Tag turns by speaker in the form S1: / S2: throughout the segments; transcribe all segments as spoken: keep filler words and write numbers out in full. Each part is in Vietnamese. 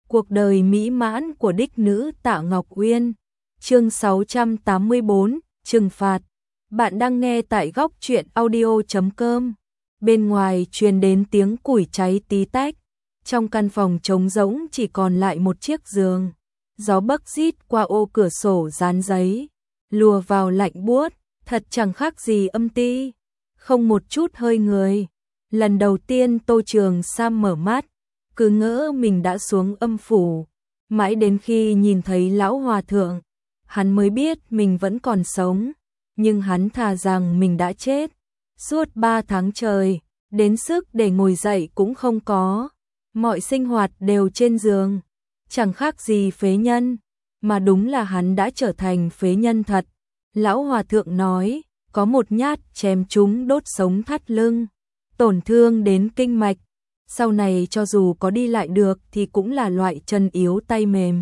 S1: Cuộc đời mỹ mãn của đích nữ Tạ Ngọc Uyên. Chương sáu trăm tám mươi bốn, trừng phạt. Bạn đang nghe tại góc truyện audio chấm com. Bên ngoài truyền đến tiếng củi cháy tí tách. Trong căn phòng trống rỗng chỉ còn lại một chiếc giường. Gió bấc rít qua ô cửa sổ dán giấy, lùa vào lạnh buốt, thật chẳng khác gì âm ti, không một chút hơi người. Lần đầu tiên Tô Trường Sam mở mắt, cứ ngỡ mình đã xuống âm phủ, mãi đến khi nhìn thấy lão hòa thượng, hắn mới biết mình vẫn còn sống, nhưng hắn thà rằng mình đã chết. Suốt ba tháng trời, đến sức để ngồi dậy cũng không có, mọi sinh hoạt đều trên giường, chẳng khác gì phế nhân, mà đúng là hắn đã trở thành phế nhân thật. Lão hòa thượng nói, có một nhát chém trúng đốt sống thắt lưng, tổn thương đến kinh mạch, sau này cho dù có đi lại được thì cũng là loại chân yếu tay mềm.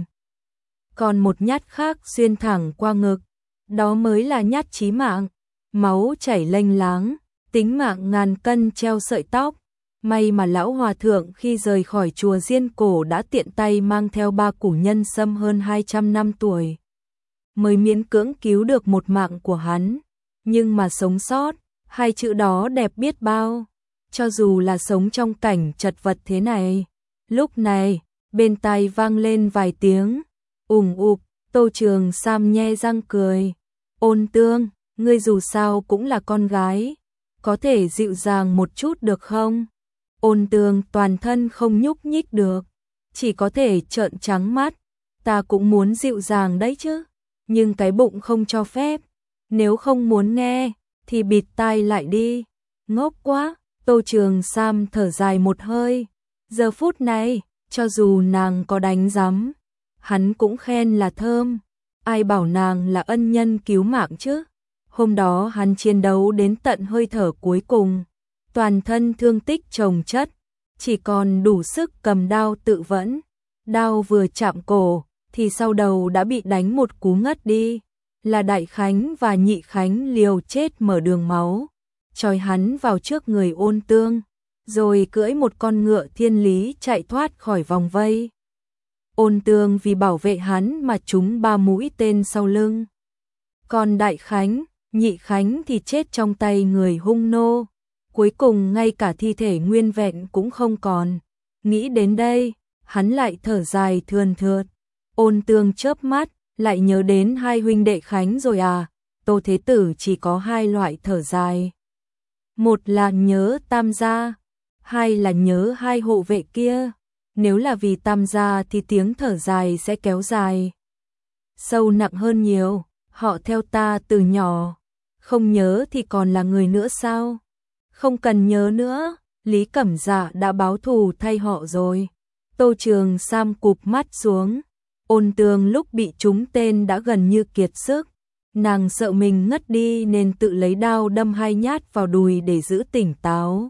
S1: Còn một nhát khác xuyên thẳng qua ngực, đó mới là nhát chí mạng, máu chảy lênh láng, tính mạng ngàn cân treo sợi tóc. May mà lão hòa thượng khi rời khỏi chùa Diên Cổ đã tiện tay mang theo ba củ nhân sâm hơn hai trăm năm tuổi, mới miễn cưỡng cứu được một mạng của hắn. Nhưng mà sống sót, hai chữ đó đẹp biết bao, cho dù là sống trong cảnh chật vật thế này. Lúc này, bên tai vang lên vài tiếng ùng ục. Tô Trường Sam nhe răng cười. Ôn Tương, ngươi dù sao cũng là con gái, có thể dịu dàng một chút được không? Ôn Tương toàn thân không nhúc nhích được, chỉ có thể trợn trắng mắt. Ta cũng muốn dịu dàng đấy chứ, nhưng cái bụng không cho phép. Nếu không muốn nghe, thì bịt tai lại đi. Ngốc quá. Tô Trường Sam thở dài một hơi. Giờ phút này, cho dù nàng có đánh giấm, hắn cũng khen là thơm. Ai bảo nàng là ân nhân cứu mạng chứ? Hôm đó hắn chiến đấu đến tận hơi thở cuối cùng, toàn thân thương tích chồng chất, chỉ còn đủ sức cầm đao tự vẫn. Đao vừa chạm cổ, thì sau đầu đã bị đánh một cú ngất đi. Là Đại Khánh và Nhị Khánh liều chết mở đường máu, trói hắn vào trước người Ôn Tương, rồi cưỡi một con ngựa thiên lý chạy thoát khỏi vòng vây. Ôn Tương vì bảo vệ hắn mà trúng ba mũi tên sau lưng. Còn Đại Khánh, Nhị Khánh thì chết trong tay người hung nô, cuối cùng ngay cả thi thể nguyên vẹn cũng không còn. Nghĩ đến đây, hắn lại thở dài thườn thượt. Ôn Tương chớp mắt, lại nhớ đến hai huynh đệ Khánh rồi à. Tô Thế Tử chỉ có hai loại thở dài, một là nhớ Tam gia, hai là nhớ hai hộ vệ kia. Nếu là vì Tam gia thì tiếng thở dài sẽ kéo dài, sâu nặng hơn nhiều. Họ theo ta từ nhỏ, không nhớ thì còn là người nữa sao? Không cần nhớ nữa, Lý Cẩm Dạ đã báo thù thay họ rồi. Tô Trường Sam cụp mắt xuống. Ôn Tương lúc bị trúng tên đã gần như kiệt sức, nàng sợ mình ngất đi nên tự lấy đao đâm hai nhát vào đùi để giữ tỉnh táo,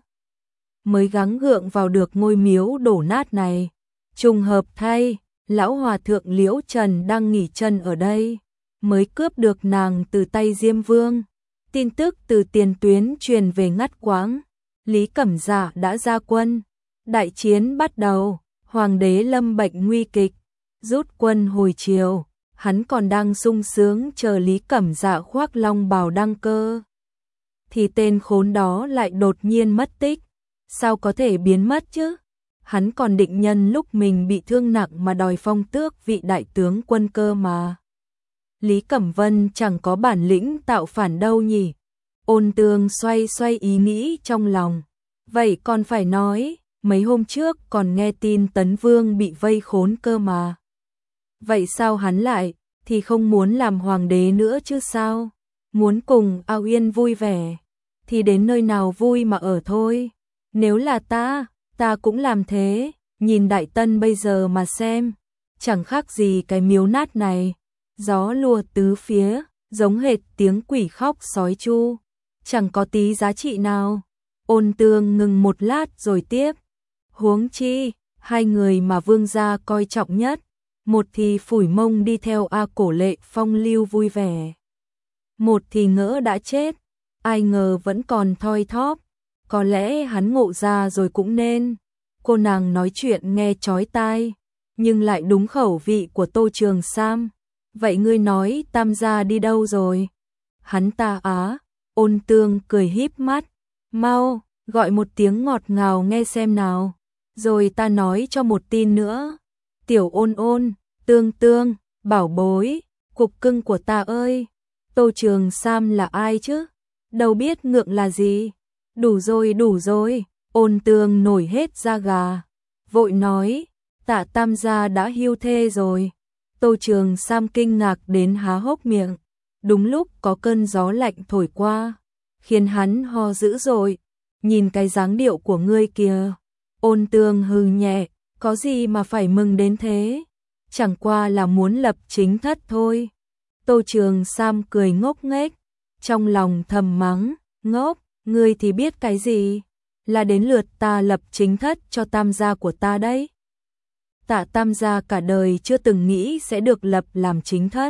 S1: mới gắng gượng vào được ngôi miếu đổ nát này. Trùng hợp thay, lão hòa thượng Liễu Trần đang nghỉ chân ở đây, mới cướp được nàng từ tay Diêm Vương. Tin tức từ tiền tuyến truyền về ngắt quãng, Lý Cẩm Dạ đã ra quân, đại chiến bắt đầu. Hoàng đế lâm bệnh nguy kịch, rút quân hồi chiều, hắn còn đang sung sướng chờ Lý Cẩm Dạ khoác long bào đăng cơ, thì tên khốn đó lại đột nhiên mất tích. Sao có thể biến mất chứ? Hắn còn định nhân lúc mình bị thương nặng mà đòi phong tước vị đại tướng quân cơ mà. Lý Cẩm Vân chẳng có bản lĩnh tạo phản đâu nhỉ? Ôn Tương xoay xoay ý nghĩ trong lòng. Vậy còn phải nói, mấy hôm trước còn nghe tin Tấn Vương bị vây khốn cơ mà. Vậy sao hắn lại thì không muốn làm hoàng đế nữa chứ sao? Muốn cùng Ao Yên vui vẻ thì đến nơi nào vui mà ở thôi. Nếu là ta, ta cũng làm thế. Nhìn Đại Tân bây giờ mà xem, chẳng khác gì cái miếu nát này. Gió lùa tứ phía, giống hệt tiếng quỷ khóc sói chu, chẳng có tí giá trị nào. Ôn Tương ngừng một lát rồi tiếp. Huống chi, hai người mà vương gia coi trọng nhất, một thì phủi mông đi theo A Cổ Lệ phong lưu vui vẻ, một thì ngỡ đã chết, ai ngờ vẫn còn thoi thóp. Có lẽ hắn ngộ ra rồi cũng nên. Cô nàng nói chuyện nghe chói tai, nhưng lại đúng khẩu vị của Tô Trường Sam. Vậy ngươi nói Tam gia đi đâu rồi? Hắn ta á, Ôn Tương cười híp mắt, mau, gọi một tiếng ngọt ngào nghe xem nào, rồi ta nói cho một tin nữa. Tiểu Ôn Ôn, Tương Tương, bảo bối, cục cưng của ta ơi, Tô Trường Sam là ai chứ? Đâu biết ngượng là gì? Đủ rồi, đủ rồi, Ôn Tương nổi hết da gà, vội nói, Tạ Tam gia đã hưu thê rồi. Tô Trường Sam kinh ngạc đến há hốc miệng. Đúng lúc có cơn gió lạnh thổi qua, khiến hắn ho dữ dội. Nhìn cái dáng điệu của ngươi kìa. Ôn Tương hừ nhẹ, có gì mà phải mừng đến thế? Chẳng qua là muốn lập chính thất thôi. Tô Trường Sam cười ngốc nghếch, trong lòng thầm mắng, ngốc, ngươi thì biết cái gì? Là đến lượt ta lập chính thất cho Tam gia của ta đấy. Tạ Tam gia cả đời chưa từng nghĩ sẽ được lập làm chính thất.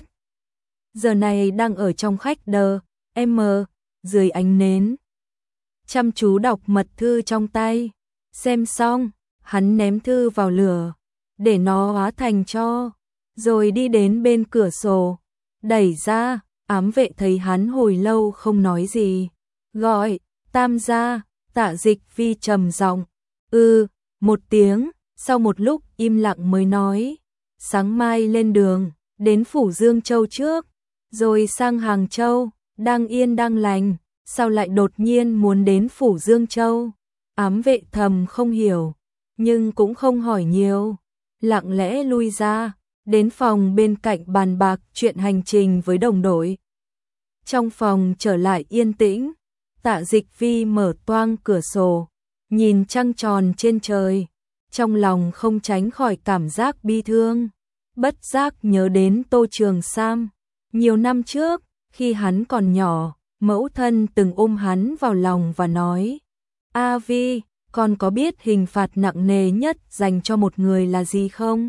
S1: Giờ này đang ở trong khách đờ, M, dưới ánh nến. Chăm chú đọc mật thư trong tay. Xem xong, hắn ném thư vào lửa, để nó hóa thành tro, rồi đi đến bên cửa sổ. Đẩy ra, ám vệ thấy hắn hồi lâu không nói gì. Gọi, Tam gia, Tạ Dịch Vi trầm giọng. Ừ, một tiếng, sau một lúc im lặng mới nói. Sáng mai lên đường, đến phủ Dương Châu trước, rồi sang Hàng Châu, đang yên đang lành, sao lại đột nhiên muốn đến phủ Dương Châu? Ám vệ thầm không hiểu, nhưng cũng không hỏi nhiều, lặng lẽ lui ra, đến phòng bên cạnh bàn bạc chuyện hành trình với đồng đội. Trong phòng trở lại yên tĩnh, Tạ Dịch Vi mở toang cửa sổ, nhìn trăng tròn trên trời, trong lòng không tránh khỏi cảm giác bi thương, bất giác nhớ đến Tô Trường Sam. Nhiều năm trước, khi hắn còn nhỏ, mẫu thân từng ôm hắn vào lòng và nói, A Vi, con có biết hình phạt nặng nề nhất dành cho một người là gì không?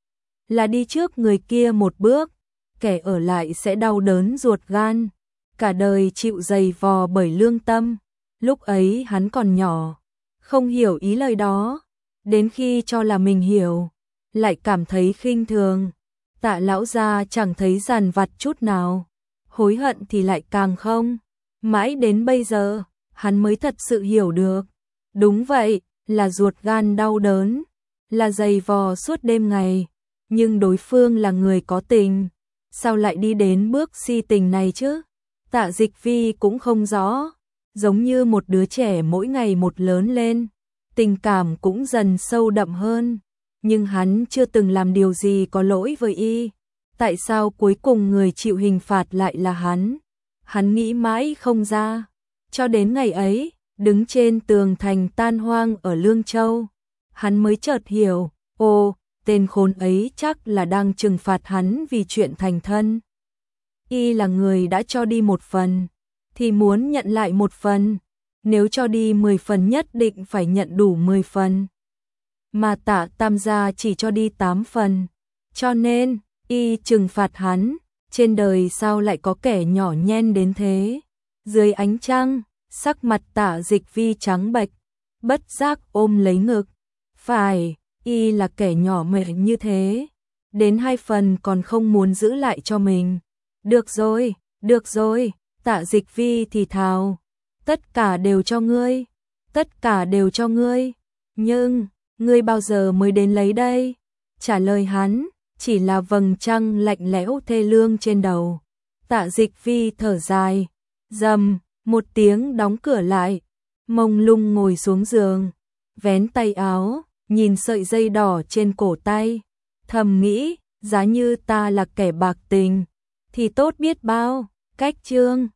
S1: Là đi trước người kia một bước, kẻ ở lại sẽ đau đớn ruột gan, cả đời chịu dày vò bởi lương tâm. Lúc ấy hắn còn nhỏ, không hiểu ý lời đó, đến khi cho là mình hiểu, lại cảm thấy khinh thường. Tạ lão gia chẳng thấy dằn vặt chút nào, hối hận thì lại càng không. Mãi đến bây giờ, hắn mới thật sự hiểu được. Đúng vậy, là ruột gan đau đớn, là dày vò suốt đêm ngày, nhưng đối phương là người có tình, sao lại đi đến bước si tình này chứ? Tạ Dịch Vi cũng không rõ, giống như một đứa trẻ mỗi ngày một lớn lên, tình cảm cũng dần sâu đậm hơn, nhưng hắn chưa từng làm điều gì có lỗi với y. Tại sao cuối cùng người chịu hình phạt lại là hắn? Hắn nghĩ mãi không ra, cho đến ngày ấy, đứng trên tường thành tan hoang ở Lương Châu, hắn mới chợt hiểu, ồ, tên khốn ấy chắc là đang trừng phạt hắn vì chuyện thành thân. Y là người đã cho đi một phần, thì muốn nhận lại một phần, nếu cho đi mười phần nhất định phải nhận đủ mười phần. Mà Tạ Tam gia chỉ cho đi tám phần, cho nên, y trừng phạt hắn, trên đời sao lại có kẻ nhỏ nhen đến thế. Dưới ánh trăng, sắc mặt Tạ Dịch Vi trắng bệch, bất giác ôm lấy ngực. Phải, y là kẻ nhỏ mệnh như thế, đến hai phần còn không muốn giữ lại cho mình. Được rồi, được rồi, Tạ Dịch Vi thì thào, tất cả đều cho ngươi, tất cả đều cho ngươi, nhưng, ngươi bao giờ mới đến lấy đây? Trả lời hắn, chỉ là vầng trăng lạnh lẽo thê lương trên đầu. Tạ Dịch Vi thở dài, rầm, một tiếng đóng cửa lại, mông lung ngồi xuống giường, vén tay áo, nhìn sợi dây đỏ trên cổ tay, thầm nghĩ, giá như ta là kẻ bạc tình, thì tốt biết bao. Cách chương